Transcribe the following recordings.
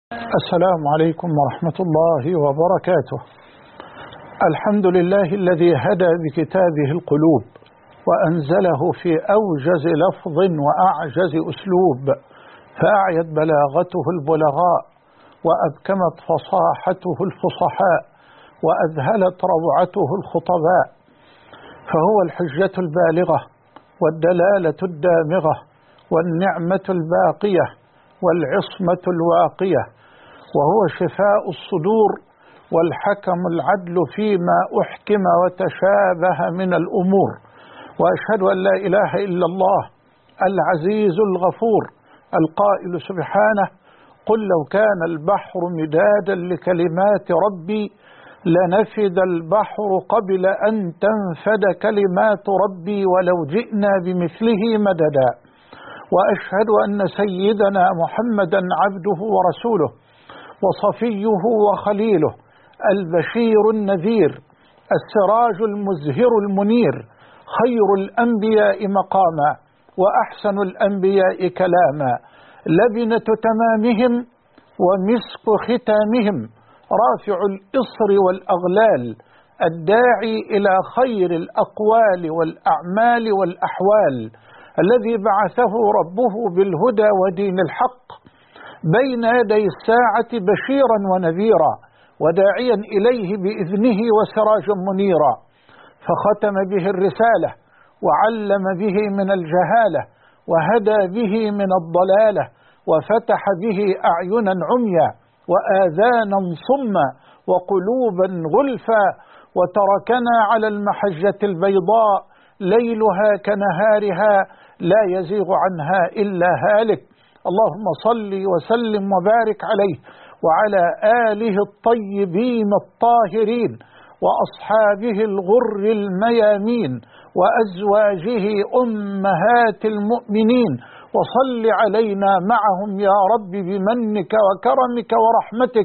السلام عليكم ورحمة الله وبركاته. الحمد لله الذي هدى بكتابه القلوب وأنزله في أوجز لفظ وأعجز أسلوب، فأعيت بلاغته البلغاء وأبكمت فصاحته الفصحاء وأذهلت روعته الخطباء، فهو الحجة البالغة والدلالة الدامغة والنعمة الباقية والعصمة الواقية، وهو شفاء الصدور والحكم العدل فيما أحكم وتشابه من الأمور. وأشهد أن لا إله إلا الله العزيز الغفور القائل سبحانه: قل لو كان البحر مدادا لكلمات ربي لنفد البحر قبل أن تنفد كلمات ربي ولو جئنا بمثله مددا. وأشهد أن سيدنا محمدا عبده ورسوله وصفيه وخليله، البشير النذير، السراج المزهر المنير، خير الأنبياء مقاما وأحسن الأنبياء كلاما، لبنة تمامهم ومسك ختامهم، رافع الإصر والأغلال، الداعي إلى خير الأقوال والأعمال والأحوال، الذي بعثه ربه بالهدى ودين الحق بين يدي الساعة بشيرا ونذيرا وداعيا إليه بإذنه وسراجا منيرا، فختم به الرسالة وعلم به من الجهالة وهدى به من الضلالة وفتح به أعينا عميا وآذانا صما وقلوبا غلفا، وتركنا على المحجة البيضاء ليلها كنهارها لا يزيغ عنها إلا هالك. اللهم صل وسلم وبارك عليه وعلى آله الطيبين الطاهرين وأصحابه الغر الميامين وأزواجه أمهات المؤمنين، وصل علينا معهم يا رب بمنك وكرمك ورحمتك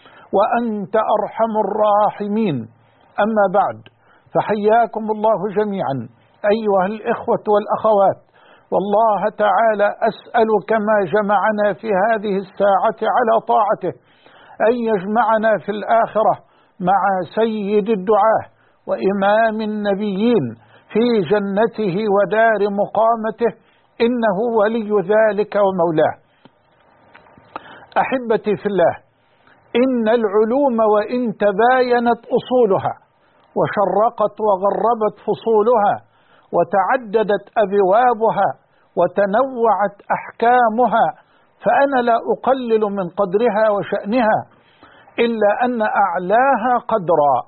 وأنت أرحم الراحمين. أما بعد، فحياكم الله جميعا أيها الإخوة والأخوات، والله تعالى أسأل كما جمعنا في هذه الساعة على طاعته أن يجمعنا في الآخرة مع سيد الدعاة وإمام النبيين في جنته ودار مقامته، إنه ولي ذلك ومولاه. أحبتي في الله، إن العلوم وإن تباينت أصولها وشرقت وغربت فصولها وتعددت أبوابها وتنوعت أحكامها، فأنا لا أقلل من قدرها وشأنها، إلا أن أعلاها قدرا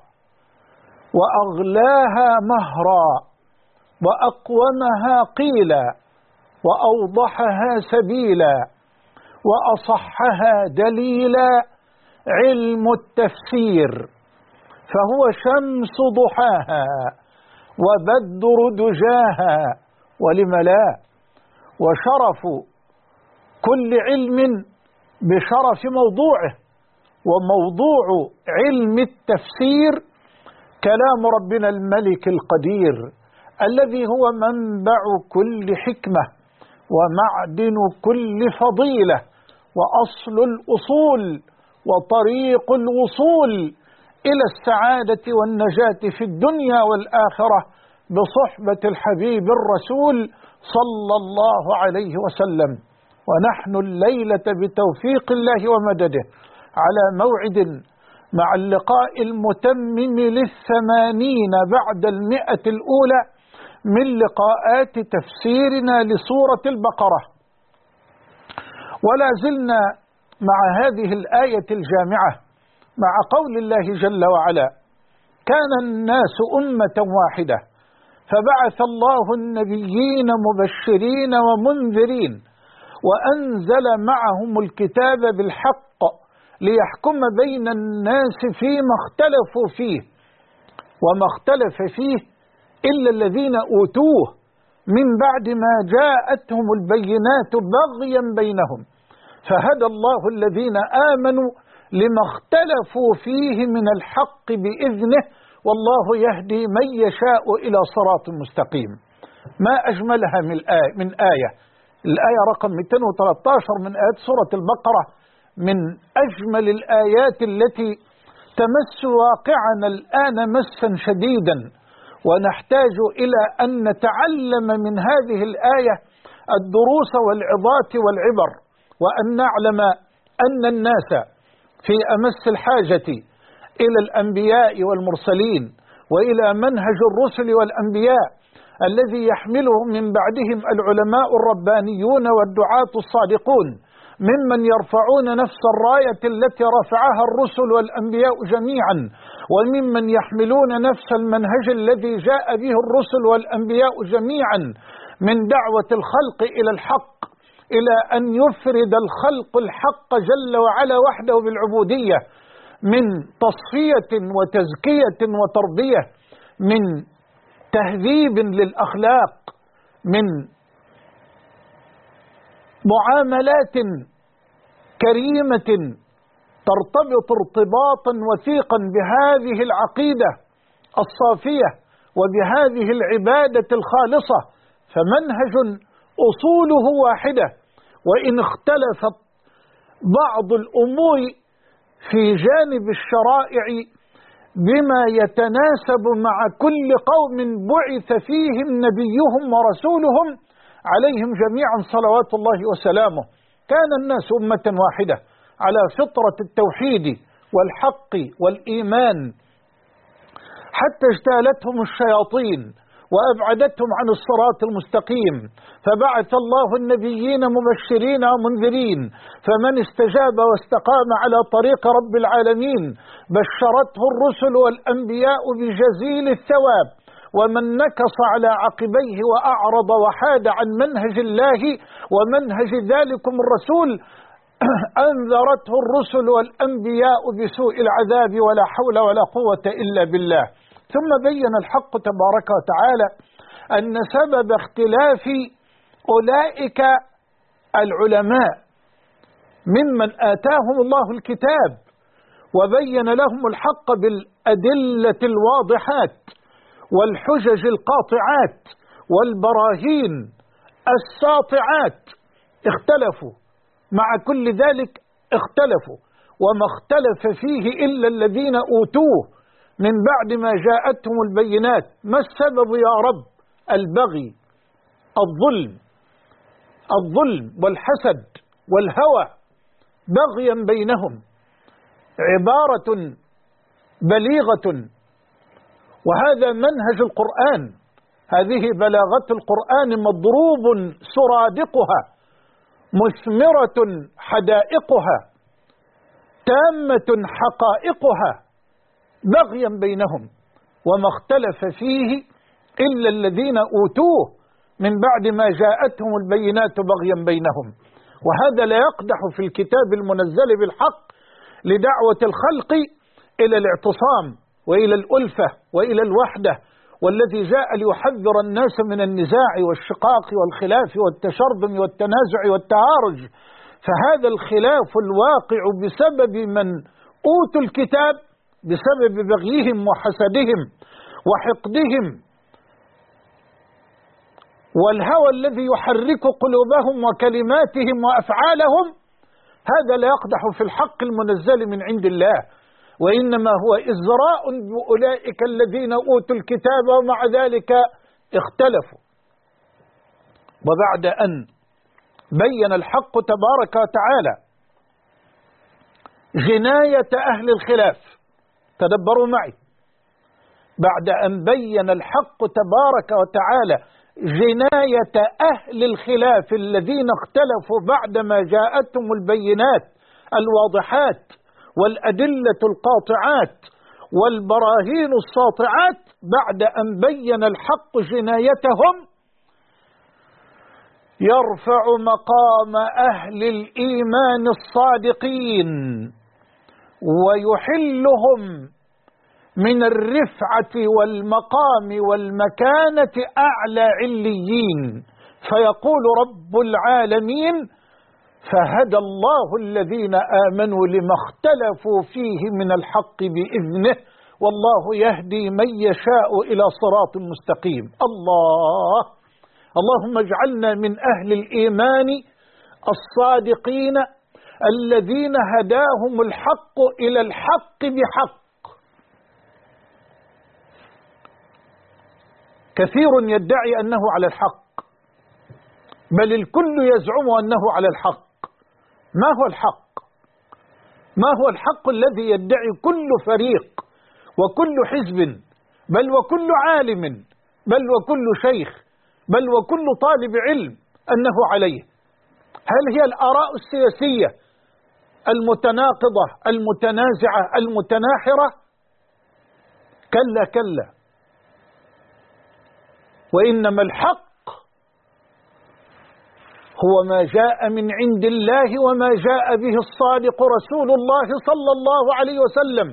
وأغلاها مهرا وأقومها قيلا وأوضحها سبيلا وأصحها دليلا علم التفسير، فهو شمس ضحاها وبدر دجاها، ولم لا، وشرف كل علم بشرف موضوعه، وموضوع علم التفسير كلام ربنا الملك القدير الذي هو منبع كل حكمة ومعدن كل فضيلة وأصل الأصول وطريق الوصول إلى السعادة والنجاة في الدنيا والآخرة بصحبة الحبيب الرسول صلى الله عليه وسلم. ونحن الليلة بتوفيق الله ومدده على موعد مع اللقاء المتمم لل80 بعد 100 الأولى من لقاءات تفسيرنا لسورة البقرة، ولا زلنا مع هذه الآية الجامعة مع قول الله جل وعلا: كان الناس أمة واحدة فبعث الله النبيين مبشرين ومنذرين وأنزل معهم الكتاب بالحق ليحكم بين الناس فيما اختلفوا فيه، وما اختلف فيه إلا الذين أوتوه من بعد ما جاءتهم البينات بغيا بينهم، فهدى الله الذين آمنوا لما اختلفوا فيه من الحق بإذنه، والله يهدي من يشاء إلى صراط مستقيم. ما أجملها من آية الآية رقم 213 من آيات سورة البقرة من أجمل الآيات التي تمس واقعنا الآن مسا شديدا، ونحتاج إلى أن نتعلم من هذه الآية الدروس والعظات والعبر، وأن نعلم أن الناس في أمس الحاجة إلى الأنبياء والمرسلين، وإلى منهج الرسل والأنبياء الذي يحمله من بعدهم العلماء الربانيون والدعاة الصادقون، ممن يرفعون نفس الراية التي رفعها الرسل والأنبياء جميعا، وممن يحملون نفس المنهج الذي جاء به الرسل والأنبياء جميعا من دعوة الخلق إلى الحق، إلى أن يفرد الخلق الحق جل وعلا وحده بالعبودية، من تصفية وتزكية وتربية، من تهذيب للأخلاق، من معاملات كريمة ترتبط ارتباطا وثيقا بهذه العقيدة الصافية وبهذه العبادة الخالصة. فمنهج أصوله واحدة، وإن اختلفت بعض الأمور في جانب الشرائع بما يتناسب مع كل قوم بعث فيهم نبيهم ورسولهم عليهم جميعا صلوات الله وسلامه، كان الناس أمة واحدة على فطرة التوحيد والحق والإيمان، حتى اجتالتهم الشياطين وأبعدتهم عن الصراط المستقيم، فبعث الله النبيين مبشرين ومنذرين، فمن استجاب واستقام على طريق رب العالمين بشرته الرسل والأنبياء بجزيل الثواب، ومن نكص على عقبيه وأعرض وحاد عن منهج الله ومنهج ذلكم الرسول أنذرته الرسل والأنبياء بسوء العذاب ولا حول ولا قوة إلا بالله. ثم بين الحق تبارك وتعالى أن سبب اختلاف أولئك العلماء ممن آتاهم الله الكتاب وبين لهم الحق بالأدلة الواضحات والحجج القاطعات والبراهين الساطعات، اختلفوا، مع كل ذلك اختلفوا، وما اختلف فيه إلا الذين أوتوه من بعد ما جاءتهم البينات. ما السبب يا رب؟ البغي، الظلم والحسد والهوى، بغيا بينهم، عبارة بليغة، وهذا منهج القرآن، هذه بلاغة القرآن مضروب سرادقها، مثمرة حدائقها، تامة حقائقها، بغيا بينهم، وما اختلف فيه إلا الذين أوتوه من بعد ما جاءتهم البينات بغيا بينهم. وهذا لا يقدح في الكتاب المنزل بالحق لدعوة الخلق إلى الاعتصام وإلى الألفة وإلى الوحدة، والذي جاء ليحذر الناس من النزاع والشقاق والخلاف والتشرذم والتنازع والتعارج. فهذا الخلاف الواقع بسبب من أوتوا الكتاب، بسبب بغيهم وحسدهم وحقدهم والهوى الذي يحرك قلوبهم وكلماتهم وأفعالهم، هذا لا يقدح في الحق المنزل من عند الله، وإنما هو إزراء بأولئك الذين أوتوا الكتاب ومع ذلك اختلفوا. وبعد أن بين الحق تبارك وتعالى جناية أهل الخلاف، تدبروا معي، بعد أن بين الحق تبارك وتعالى جناية أهل الخلاف الذين اختلفوا بعدما جاءتهم البينات الواضحات والأدلة القاطعات والبراهين الساطعات، بعد أن بين الحق جنايتهم يرفع مقام أهل الإيمان الصادقين ويحلهم من الرفعة والمقام والمكانة أعلى عليين، فيقول رب العالمين: فهدى الله الذين آمنوا لما اختلفوا فيه من الحق بإذنه والله يهدي من يشاء إلى صراط مستقيم. اللهم اجعلنا من أهل الإيمان الصادقين الذين هداهم الحق إلى الحق بحق. كثير يدعي أنه على الحق، بل الكل يزعم أنه على الحق. ما هو الحق؟ ما هو الحق الذي يدعي كل فريق وكل حزب، بل وكل عالم، بل وكل شيخ، بل وكل طالب علم أنه عليه؟ هل هي الآراء السياسية المتناقضة المتنازعة المتناحرة؟ كلا كلا، وإنما الحق هو ما جاء من عند الله وما جاء به الصادق رسول الله صلى الله عليه وسلم.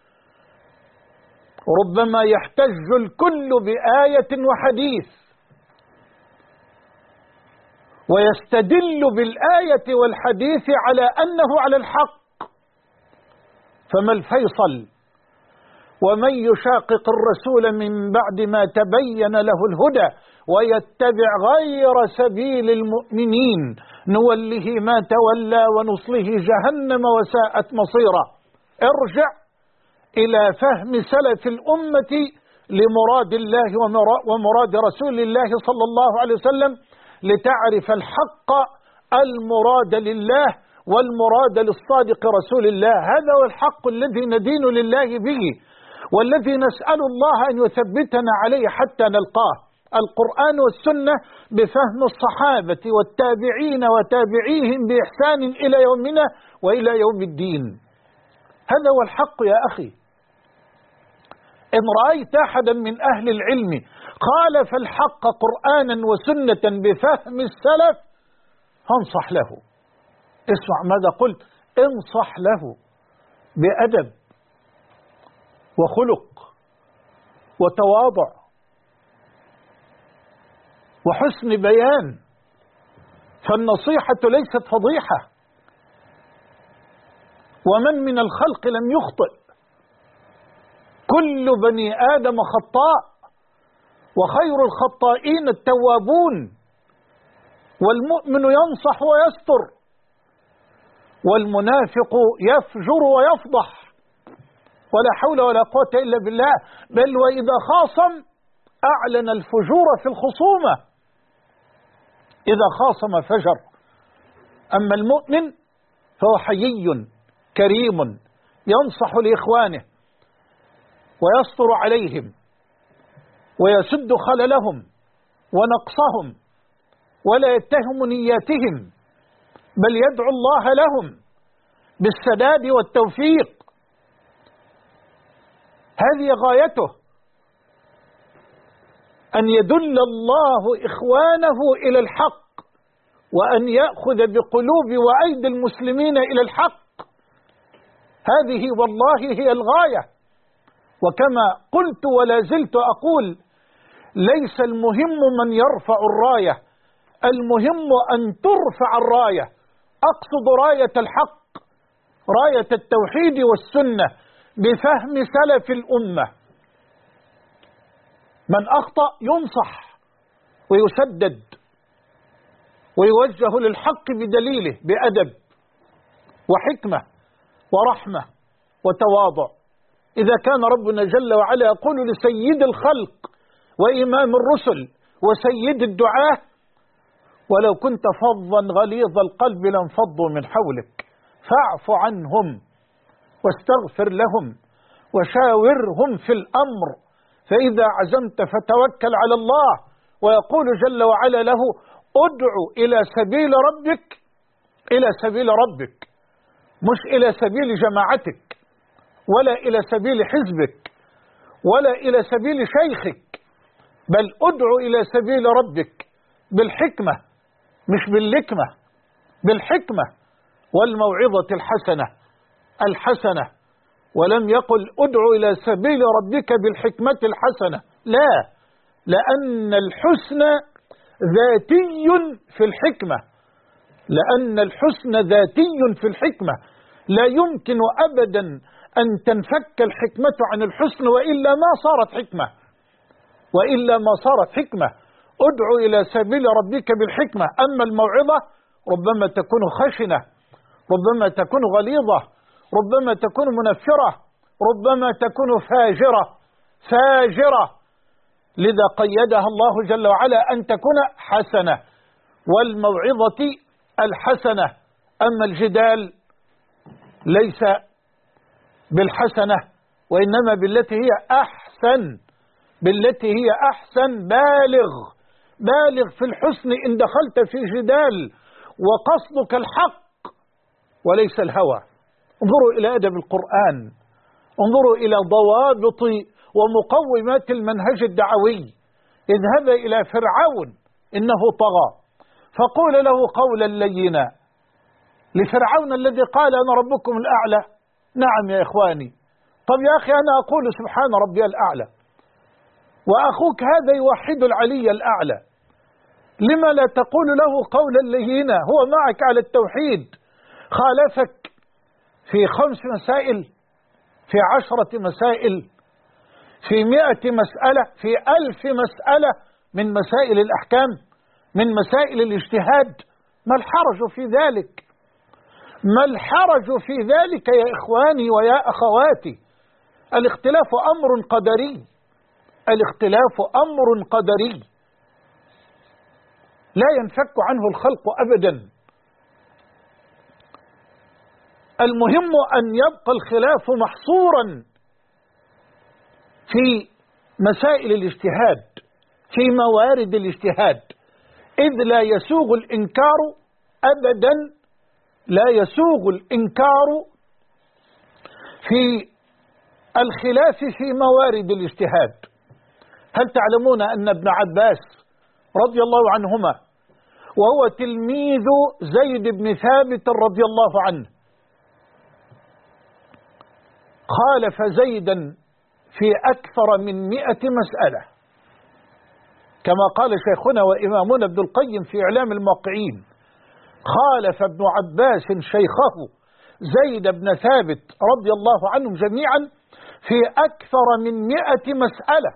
ربما يحتج الكل بآية وحديث ويستدل بالآية والحديث على أنه على الحق، فما الفيصل؟ ومن يشاقق الرسول من بعد ما تبين له الهدى ويتبع غير سبيل المؤمنين نوله ما تولى ونصله جهنم وساءت مصيرا. ارجع إلى فهم سلف الأمة لمراد الله ومراد رسول الله صلى الله عليه وسلم لتعرف الحق المراد لله والمراد للصادق رسول الله. هذا هو الحق الذي ندين لله به، والذي نسأل الله أن يثبتنا عليه حتى نلقاه. القرآن والسنة بفهم الصحابة والتابعين وتابعيهم بإحسان إلى يومنا وإلى يوم الدين. هذا هو الحق يا أخي. إن رأيت أحدا من أهل العلم خالف الحق قرآنا وسنة بفهم السلف فانصح له. اسمع ماذا قلت، انصح له بأدب وخلق وتواضع وحسن بيان، فالنصيحة ليست فضيحة. ومن من الخلق لم يخطئ؟ كل بني آدم خطاء، وخير الخطائين التوابون. والمؤمن ينصح ويستر، والمنافق يفجر ويفضح، ولا حول ولا قوة إلا بالله. بل وإذا خاصم أعلن الفجور في الخصومة، إذا خاصم فجر. أما المؤمن فهو حيي كريم ينصح لإخوانه ويستر عليهم ويسد خللهم ونقصهم ولا يتهم نياتهم، بل يدعو الله لهم بالسداد والتوفيق. هذه غايته، أن يدل الله إخوانه إلى الحق، وأن يأخذ بقلوب وأيدي المسلمين إلى الحق. هذه والله هي الغاية. وكما قلت ولا زلت أقول، ليس المهم من يرفع الراية، المهم أن ترفع الراية. أقصد راية الحق، راية التوحيد والسنة بفهم سلف الأمة. من أخطأ ينصح ويسدد ويوجه للحق بدليله بأدب وحكمة ورحمة وتواضع. إذا كان ربنا جل وعلا يقول لسيد الخلق وإمام الرسل وسيد الدعاة: ولو كنت فظا غليظ القلب لانفضوا من حولك فاعف عنهم واستغفر لهم وشاورهم في الأمر فإذا عزمت فتوكل على الله. ويقول جل وعلا له: ادع إلى سبيل ربك، إلى سبيل ربك، مش إلى سبيل جماعتك ولا إلى سبيل حزبك ولا إلى سبيل شيخك، بل ادع إلى سبيل ربك بالحكمة، مش باللكمة، بالحكمة والموعظة الحسنة. ولم يقل ادع إلى سبيل ربك بالحكمة الحسنة، لا، لأن الحسن ذاتي في الحكمة، لأن الحسن ذاتي في الحكمة. لا يمكن أبدا أن تنفك الحكمة عن الحسن، وإلا ما صارت حكمة، وإلا ما صارت حكمة. ادع إلى سبيل ربك بالحكمة. أما الموعظة ربما تكون خشنة ربما تكون غليظة، ربما تكون منفرة، ربما تكون فاجرة. لذا قيدها الله جل وعلا أن تكون حسنة، والموعظة الحسنة. أما الجدال ليس بالحسنة، وإنما بالتي هي أحسن. بالغ في الحسن إن دخلت في جدال، وقصدك الحق وليس الهوى. انظروا إلى أدب القرآن، انظروا إلى ضوابط ومقومات المنهج الدعوي. اذهب إلى فرعون إنه طغى فقول له قولا لينا. لفرعون الذي قال أنا ربكم الأعلى، نعم يا إخواني. طب يا أخي أنا أقول سبحان ربي الأعلى، وأخوك هذا يوحد العلي الأعلى، لما لا تقول له قولا لينا؟ هو معك على التوحيد، خالفك في 5 مسائل، في 10 مسائل، في 100 مسألة، في 1000 مسألة من مسائل الأحكام، من مسائل الاجتهاد. ما الحرج في ذلك؟ ما الحرج في ذلك يا إخواني ويا أخواتي؟ الاختلاف أمر قدري، الاختلاف أمر قدري لا ينفك عنه الخلق أبدا. المهم أن يبقى الخلاف محصورا في مسائل الاجتهاد، في موارد الاجتهاد، إذ لا يسوغ الإنكار أبدا، لا يسوغ الإنكار في الخلاف في موارد الاجتهاد. هل تعلمون أن ابن عباس رضي الله عنهما وهو تلميذ زيد بن ثابت رضي الله عنه خالف زيدا في أكثر من 100 مسألة، كما قال شيخنا وإمامنا ابن القيم في إعلام الموقعين: خالف ابن عباس شيخه زيد بن ثابت رضي الله عنهم جميعا في أكثر من 100 مسألة،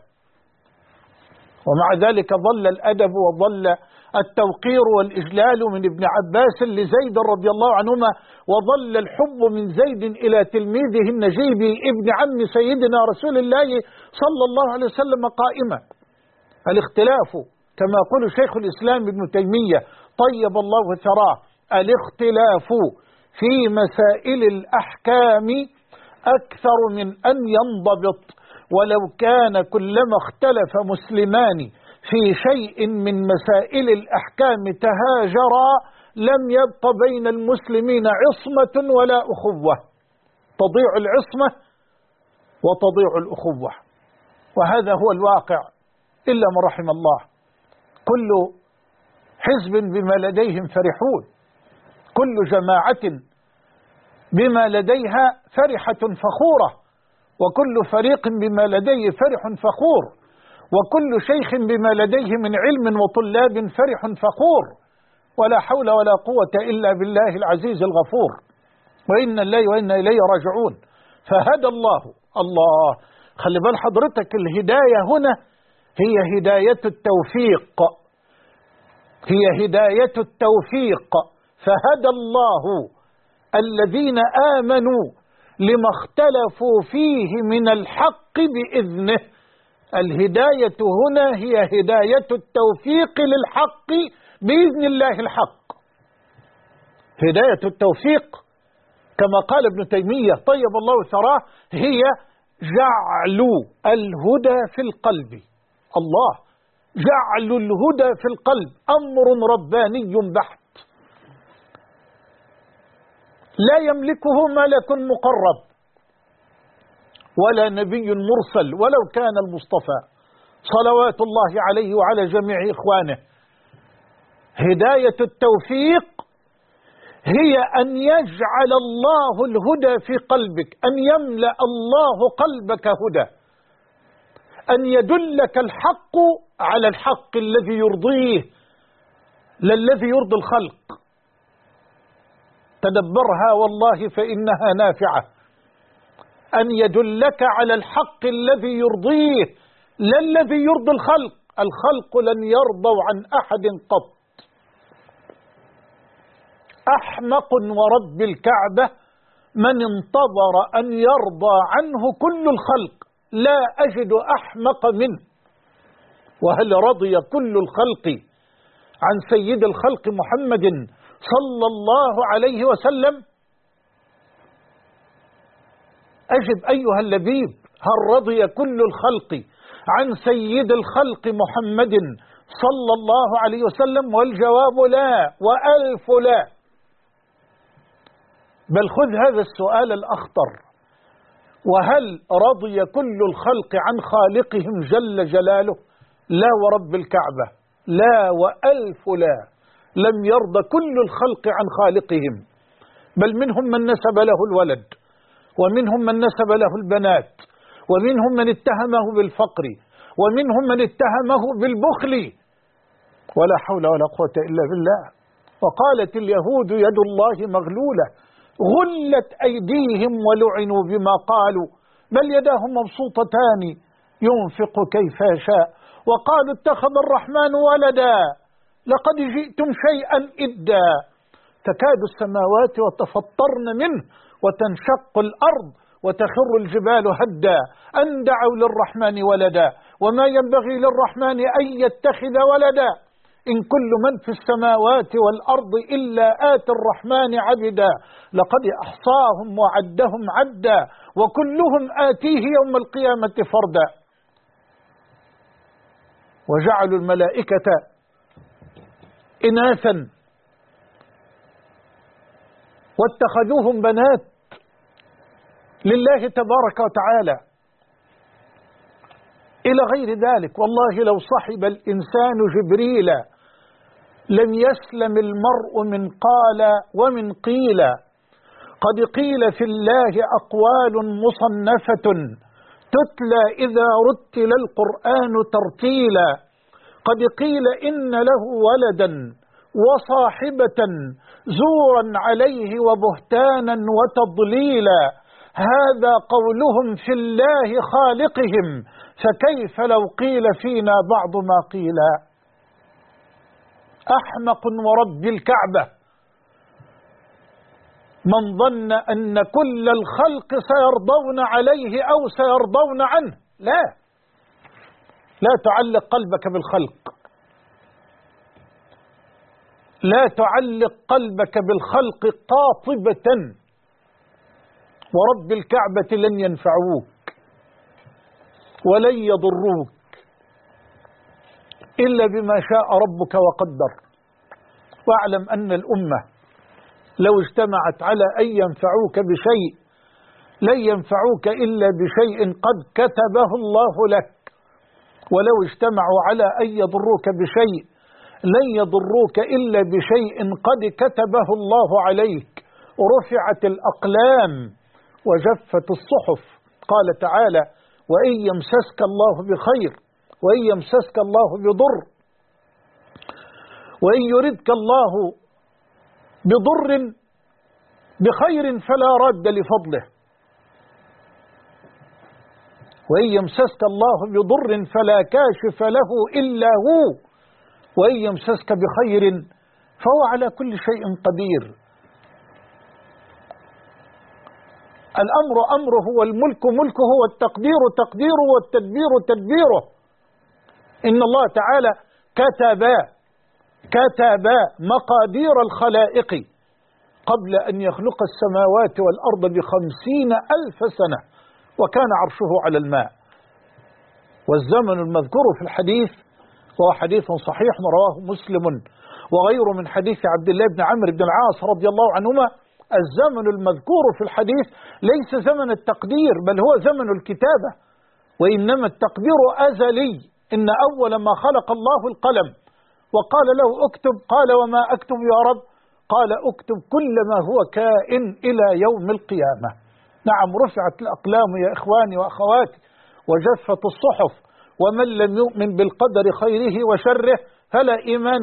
ومع ذلك ظل الأدب وظل التوقير والإجلال من ابن عباس لزيد رضي الله عنهما، وظل الحب من زيد إلى تلميذه النجيب ابن عم سيدنا رسول الله صلى الله عليه وسلم قائمة. الاختلاف كما يقول شيخ الإسلام ابن تيمية طيب الله ثراه: الاختلاف في مسائل الأحكام أكثر من أن ينضبط، ولو كان كلما اختلف مسلمان في شيء من مسائل الأحكام تهاجرا لم يبق بين المسلمين عصمة ولا أخوة، تضيع العصمة وتضيع الأخوة، وهذا هو الواقع إلا من رحم الله. كل حزب بما لديهم فرحون، كل جماعة بما لديها فرحة فخورة، وكل فريق بما لديه فرح فخور، وكل شيخ بما لديه من علم وطلاب فرح فخور، ولا حول ولا قوة إلا بالله العزيز الغفور، وإنا الله وإنا إليه راجعون. فهدى الله خلي بال حضرتك، الهداية هنا هي هداية التوفيق، هي هداية التوفيق. فهدى الله الذين آمنوا لما اختلفوا فيه من الحق بإذنه. الهداية هنا هي هداية التوفيق للحق بإذن الله الحق. هداية التوفيق كما قال ابن تيمية طيب الله ثراه هي جعل الهدى في القلب. الله جعل الهدى في القلب أمر رباني بحت، لا يملكه ملك مقرب ولا نبي مرسل ولو كان المصطفى صلوات الله عليه وعلى جميع إخوانه. هداية التوفيق هي أن يجعل الله الهدى في قلبك، أن يملأ الله قلبك هدى، أن يدلك الحق على الحق الذي يرضيه لا الذي يرضي الخلق. تدبرها والله فإنها نافعة. أن يدلك على الحق الذي يرضيه لا الذي يرضي الخلق. الخلق لن يرضوا عن أحد قط، أحمق ورب الكعبة من انتظر أن يرضى عنه كل الخلق، لا أجد أحمق منه. وهل رضي كل الخلق عن سيد الخلق محمد صلى الله عليه وسلم؟ أجب أيها اللبيب، هل رضي كل الخلق عن سيد الخلق محمد صلى الله عليه وسلم؟ والجواب لا، وألف لا. بل خذ هذا السؤال الأخطر: وهل رضي كل الخلق عن خالقهم جل جلاله؟ لا ورب الكعبة، لا وألف لا، لم يرضى كل الخلق عن خالقهم. بل منهم من نسب له الولد، ومنهم من نسب له البنات، ومنهم من اتهمه بالفقر، ومنهم من اتهمه بالبخل، ولا حول ولا قوة إلا بالله. وقالت اليهود يد الله مغلولة غلت أيديهم ولعنوا بما قالوا بل يداه مبسوطتان ينفق كيف يشاء. وقالوا اتخذ الرحمن ولدا لقد جئتم شيئا إدا. تكاد السماوات وتفطرن منه وتنشق الأرض وتخر الجبال هدا أن دعوا للرحمن ولدا وما ينبغي للرحمن أن يتخذ ولدا إن كل من في السماوات والأرض إلا آتي الرحمن عبدا لقد أحصاهم وعدهم عدا وكلهم آتيه يوم القيامة فردا. وجعلوا الملائكة إناثا واتخذوهم بنات لله تبارك وتعالى إلى غير ذلك. والله لو صحب الإنسان جبريل لم يسلم المرء من قال ومن قيل. قد قيل في الله أقوال مصنفة تتلى إذا رتل القرآن ترتيلا. قد قيل إن له ولدا وصاحبة زورا عليه وبهتانا وتضليلا. هذا قولهم في الله خالقهم فكيف لو قيل فينا بعض ما قيل. أحمق ورب الكعبة من ظن أن كل الخلق سيرضون عليه أو سيرضون عنه. لا تعلق قلبك بالخلق، لا تعلق قلبك بالخلق قاطبة. ورب الكعبة لن ينفعوك ولن يضروك إلا بما شاء ربك وقدر. واعلم أن الأمة لو اجتمعت على أن ينفعوك بشيء لن ينفعوك إلا بشيء قد كتبه الله لك، ولو اجتمعوا على أن يضروك بشيء لن يضروك إلا بشيء قد كتبه الله عليك. رفعت الأقلام وجفت الصحف. قال تعالى: وإن يمسسك الله بخير وإن يمسسك الله بضر وإن يردك الله بخير فلا راد لفضله وإن يمسسك الله بضر فلا كاشف له إلا هو وإن يمسسك بخير فهو على كل شيء قدير. الأمر أمره والملك ملكه والتقدير تقديره والتدبير تدبيره. إن الله تعالى كتب مقادير الخلائق قبل أن يخلق السماوات والأرض ب50,000 سنة وكان عرشه على الماء. والزمن المذكور في الحديث وهو حديث صحيح رواه مسلم وغيره من حديث عبد الله بن عمرو بن العاص رضي الله عنهما. الزمن المذكور في الحديث ليس زمن التقدير بل هو زمن الكتابة، وإنما التقدير أزلي. إن أول ما خلق الله القلم وقال له اكتب، قال وما أكتب يا رب؟ قال اكتب كل ما هو كائن إلى يوم القيامة. نعم، رفعت الأقلام يا إخواني وأخواتي وجفت الصحف. ومن لم يؤمن بالقدر خيره وشره فلا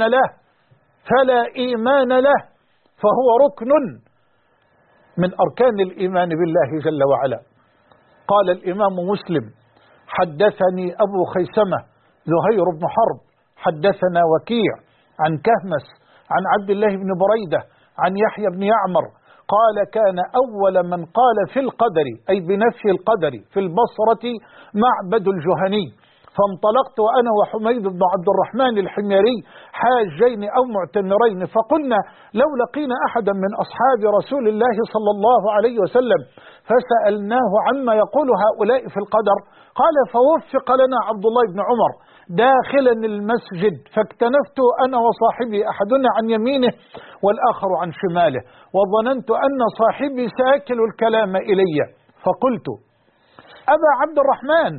إيمان له فهو ركن من أركان الإيمان بالله جل وعلا. قال الإمام مسلم: حدثني أبو خيثمة زهير بن حرب حدثنا وكيع عن كهمس عن عبد الله بن بريدة عن يحيى بن يعمر قال كان أول من قال في القدر أي بنفي القدر في البصرة معبد الجهني، فانطلقت أنا وحميد بن عبد الرحمن الحميري حاجين أو معتمرين، فقلنا لو لقينا أحدا من أصحاب رسول الله صلى الله عليه وسلم فسألناه عما يقول هؤلاء في القدر، قال فوفق لنا عبد الله بن عمر داخلا المسجد، فاكتنفت أنا وصاحبي أحدنا عن يمينه والآخر عن شماله، وظننت أن صاحبي ساكل الكلام إلي، فقلت أبا عبد الرحمن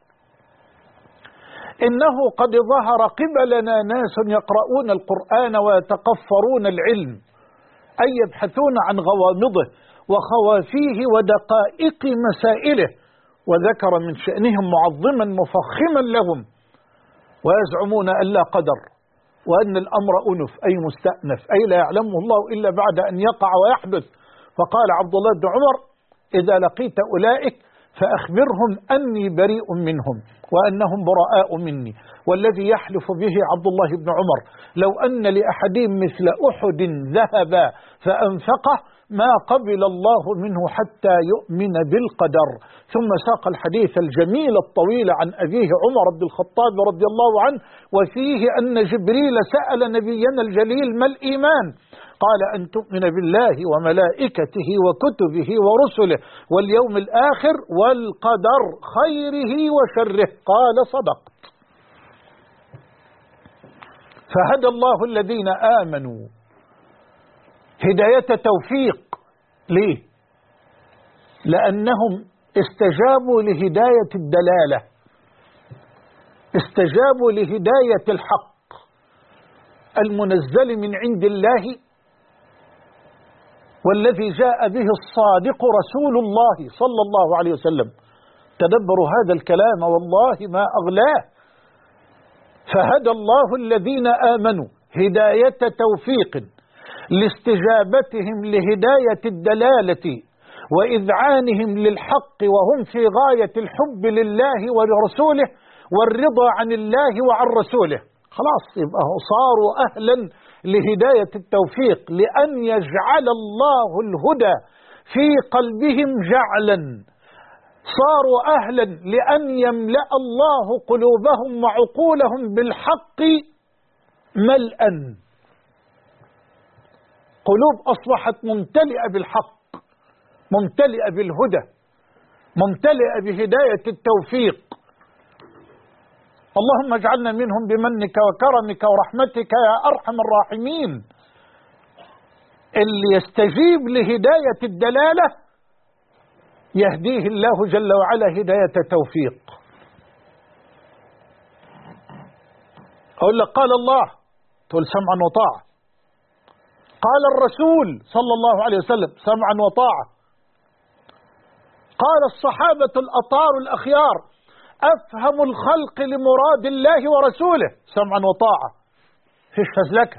إنه قد ظهر قبلنا ناس يقرؤون القرآن ويتقفرون العلم، أي يبحثون عن غوامضه وخوافيه ودقائق مسائله، وذكر من شأنهم معظما مفخما لهم، ويزعمون أن لا قدر وأن الأمر أنف أي مستأنف أي لا يعلمه الله إلا بعد أن يقع ويحدث. فقال عبد الله بن عمر إذا لقيت أولئك فأخبرهم أني بريء منهم وأنهم براء مني، والذي يحلف به عبد الله بن عمر لو أن لأحدهم مثل أحد ذهبا فأنفقه ما قبل الله منه حتى يؤمن بالقدر. ثم ساق الحديث الجميل الطويل عن أبيه عمر بن الخطاب رضي الله عنه، وفيه أن جبريل سأل نبينا الجليل ما الإيمان؟ قال أن تؤمن بالله وملائكته وكتبه ورسله واليوم الآخر والقدر خيره وشره. قال صدقت. فهدى الله الذين آمنوا هداية توفيق. ليه؟ لأنهم استجابوا لهداية الدلالة، استجابوا لهداية الحق المنزل من عند الله، والذي جاء به الصادق رسول الله صلى الله عليه وسلم. تدبروا هذا الكلام والله ما أغلاه. فهدى الله الذين آمنوا هداية توفيق لاستجابتهم لهداية الدلالة وإذعانهم للحق، وهم في غاية الحب لله ولرسوله والرضا عن الله وعن رسوله. خلاص يبقى صاروا أهلا لهداية التوفيق، لأن يجعل الله الهدى في قلبهم جعلا، صاروا أهلا لأن يملأ الله قلوبهم وعقولهم بالحق ملأ. قلوب أصبحت ممتلئة بالحق، ممتلئة بالهدى، ممتلئة بهداية التوفيق. اللهم اجعلنا منهم بمنك وكرمك ورحمتك يا أرحم الراحمين. اللي يستجيب لهداية الدلالة يهديه الله جل وعلا هداية توفيق. أقول لك قال الله تقول سمعا وطاعة، قال الرسول صلى الله عليه وسلم سمعا وطاعة، قال الصحابة الأطهار الأخيار أفهم الخلق لمراد الله ورسوله سمعا وطاعة. فيش فزلكة،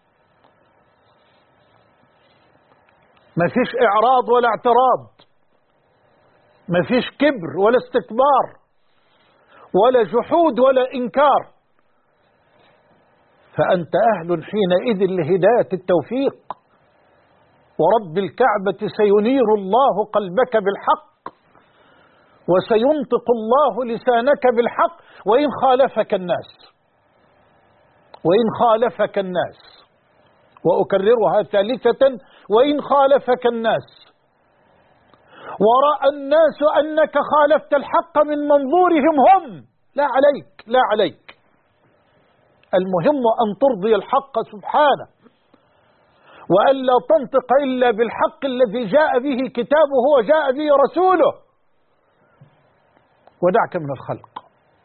ما فيش إعراض ولا اعتراض، ما فيش كبر ولا استكبار ولا جحود ولا إنكار. فأنت أهل حينئذ لهداية التوفيق، ورب الكعبة سينير الله قلبك بالحق، وسينطق الله لسانك بالحق، وإن خالفك الناس، وإن خالفك الناس، وأكررها ثالثة وإن خالفك الناس، ورأى الناس أنك خالفت الحق من منظورهم هم، لا عليك لا عليك. المهم أن ترضي الحق سبحانه، وألا تنطق إلا بالحق الذي جاء به كتابه وجاء به رسوله، ودعك من الخلق.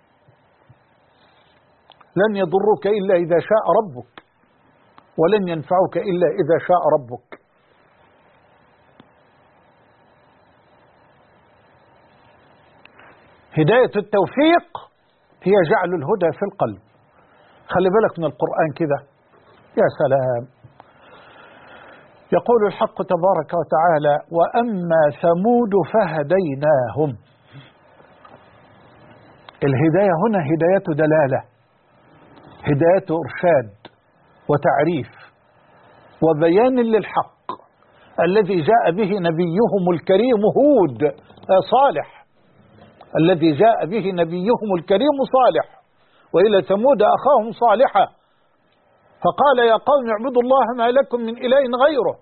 لن يضرك إلا إذا شاء ربك، ولن ينفعك إلا إذا شاء ربك. هداية التوفيق هي جعل الهدى في القلب. خلي بالك من القرآن كده، يا سلام. يقول الحق تبارك وتعالى وأما ثمود فهديناهم. الهداية هنا هداية دلالة، هداية إرشاد وتعريف. وبيان للحق الذي جاء به نبيهم الكريم هود صالح، الذي جاء به نبيهم الكريم صالح. وإلى ثمود أخاهم صالحا فقال يا قوم اعبدوا الله ما لكم من إله غيره.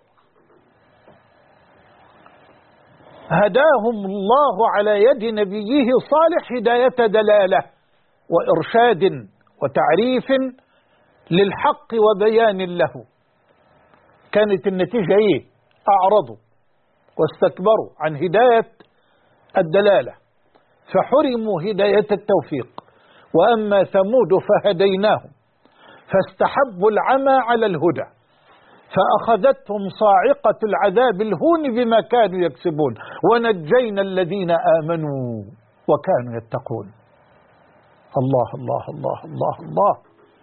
هداهم الله على يد نبيه صالح هداية دلالة وإرشاد وتعريف للحق وبيان له. كانت النتيجة إيه؟ أعرضوا واستكبروا عن هداية الدلالة فحرموا هداية التوفيق. وأما ثمود فهديناهم فاستحبوا العمى على الهدى فأخذتهم صاعقة العذاب الهون بما كانوا يكسبون ونجينا الذين آمنوا وكانوا يتقون. الله الله الله الله الله.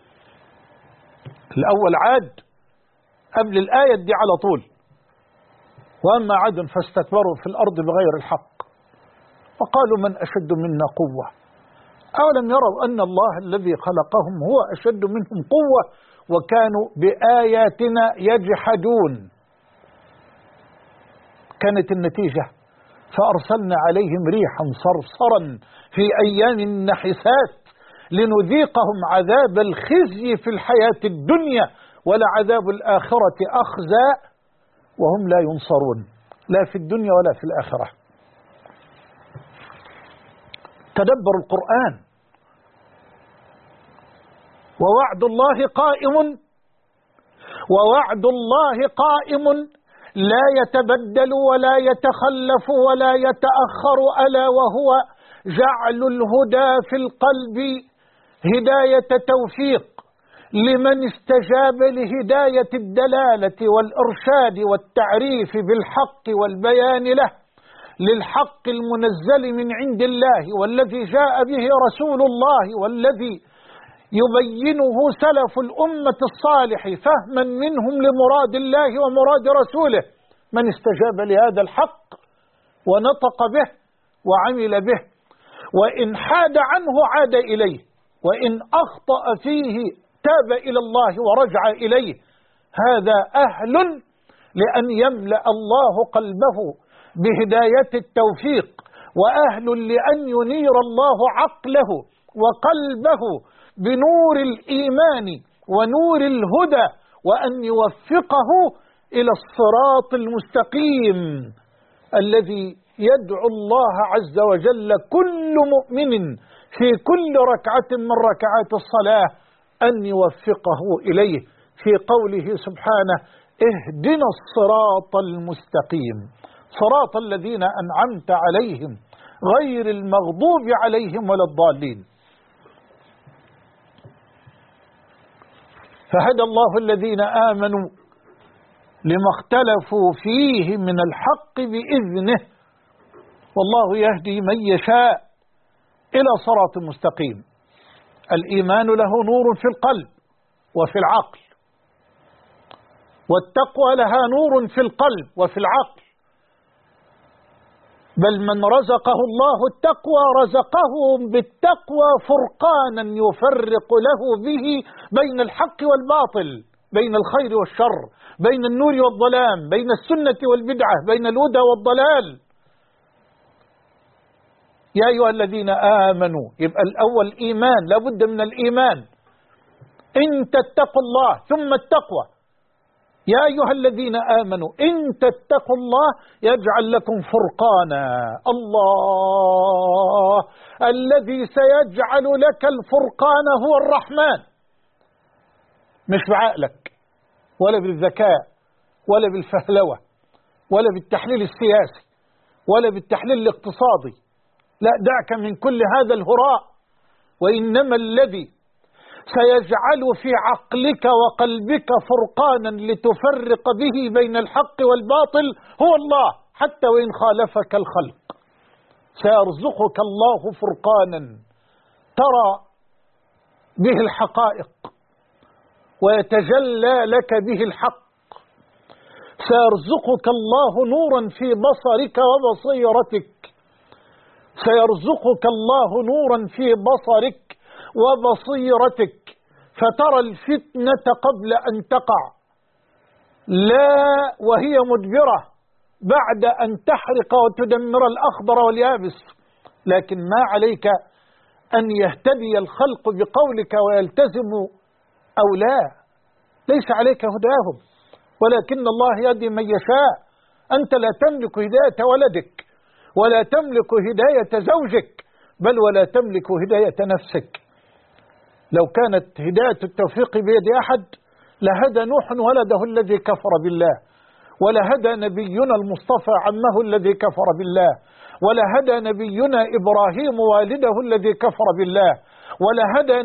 الأول عاد قبل الآية دي على طول. وأما عاد فاستكبروا في الأرض بغير الحق وقالوا من أشد منا قوة أولم يروا أن الله الذي خلقهم هو أشد منهم قوة وكانوا بآياتنا يجحدون. كانت النتيجة فأرسلنا عليهم ريحا صرصرا في أيام نحسات لنذيقهم عذاب الخزي في الحياة الدنيا ولعذاب الآخرة أخزى وهم لا ينصرون لا في الدنيا ولا في الآخرة. تدبر القرآن. ووعد الله قائم ووعد الله قائم لا يتبدل ولا يتخلف ولا يتأخر ألا وهو جعل الهدى في القلب هداية توفيق لمن استجاب لهداية الدلالة والإرشاد والتعريف بالحق والبيان له للحق المنزل من عند الله والذي جاء به رسول الله والذي يبينه سلف الأمة الصالح فهما منهم لمراد الله ومراد رسوله. من استجاب لهذا الحق ونطق به وعمل به وإن حاد عنه عاد إليه وإن أخطأ فيه تاب إلى الله ورجع إليه. هذا أهل لأن يملأ الله قلبه بهداية التوفيق وأهل لأن ينير الله عقله وقلبه بنور الإيمان ونور الهدى وأن يوفقه إلى الصراط المستقيم الذي يدعو الله عز وجل كل مؤمن في كل ركعة من ركعات الصلاة أن يوفقه إليه في قوله سبحانه اهدنا الصراط المستقيم صراط الذين أنعمت عليهم غير المغضوب عليهم ولا الضالين. فهدى الله الذين آمنوا لما اختلفوا فيه من الحق بإذنه والله يهدي من يشاء إلى صراط مستقيم. الإيمان له نور في القلب وفي العقل والتقوى لها نور في القلب وفي العقل بل من رزقه الله التقوى رزقه بالتقوى فرقانا يفرق له به بين الحق والباطل بين الخير والشر بين النور والظلام بين السنة والبدعة بين الهدى والضلال. يا أيها الذين آمنوا يبقى الأول إيمان لابد من الإيمان إن تتقوا الله ثم التقوى. يا أيها الذين آمنوا إن تتقوا الله يجعل لكم فرقانا. الله الذي سيجعل لك الفرقان هو الرحمن مش بعقلك ولا بالذكاء ولا بالفهلوة ولا بالتحليل السياسي ولا بالتحليل الاقتصادي. لا دعك من كل هذا الهراء وإنما الذي سيجعل في عقلك وقلبك فرقانا لتفرق به بين الحق والباطل هو الله حتى وإن خالفك الخلق. سيرزقك الله فرقانا ترى به الحقائق ويتجلى لك به الحق. سيرزقك الله نورا في بصرك وبصيرتك. سيرزقك الله نورا في بصرك وبصيرتك فترى الفتنة قبل أن تقع لا وهي مدبرة بعد أن تحرق وتدمر الأخضر واليابس، لكن ما عليك أن يهتدي الخلق بقولك ويلتزموا أو لا، ليس عليك هداهم، ولكن الله يهدي من يشاء. أنت لا تملك هداية ولدك، ولا تملك هداية زوجك، بل ولا تملك هداية نفسك. لو كانت هداية التوفيق بيد أحد لهدى نوح ولده الذي كفر بالله، ولهدى نبينا المصطفى عمه الذي كفر بالله، ولهدى نبينا إبراهيم والده الذي كفر بالله، ولهدى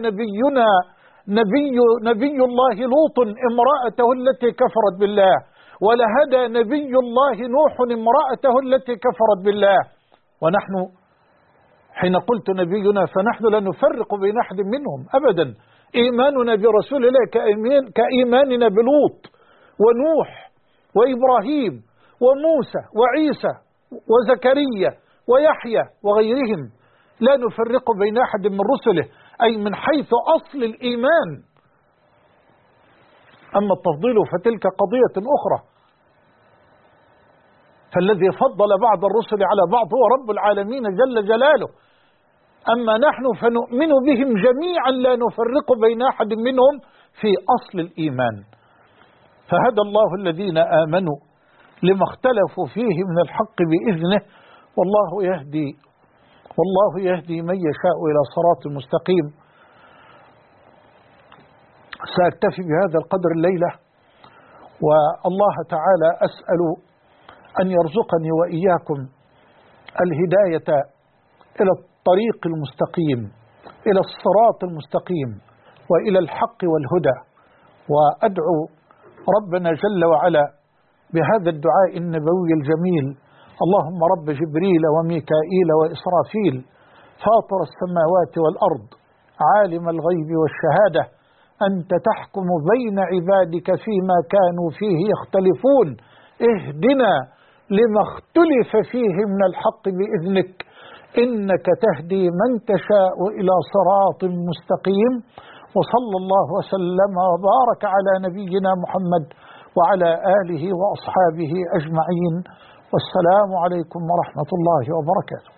نبي الله لوط امرأته التي كفرت بالله، ولهدى نبي الله نوح امرأته التي كفرت بالله. ونحن حين قلت نبينا فنحن لا نفرق بين أحد منهم أبدا. إيماننا برسول الله كإيماننا بلوط ونوح وإبراهيم وموسى وعيسى وزكريا ويحيى وغيرهم، لا نفرق بين أحد من رسله، أي من حيث أصل الإيمان. أما التفضيل فتلك قضية أخرى، فالذي فضل بعض الرسل على بعض هو رب العالمين جل جلاله. أما نحن فنؤمن بهم جميعا لا نفرق بين أحد منهم في أصل الإيمان. فهدى الله الذين آمنوا لما اختلفوا فيه من الحق بإذنه، والله يهدي من يشاء إلى صراط مستقيم. سأكتفي بهذا القدر الليلة، والله تعالى أسأل أن يرزقني وإياكم الهداية إلى الطريق المستقيم، إلى الصراط المستقيم، وإلى الحق والهدى. وأدعو ربنا جل وعلا بهذا الدعاء النبوي الجميل: اللهم رب جبريل وميكائيل وإسرافيل فاطر السماوات والأرض عالم الغيب والشهادة، أنت تحكم بين عبادك فيما كانوا فيه يختلفون، اهدنا لما اختلف فيه من الحق بإذنك، إنك تهدي من تشاء إلى صراط مستقيم. وصلى الله وسلم وبارك على نبينا محمد وعلى آله وأصحابه أجمعين، والسلام عليكم ورحمة الله وبركاته.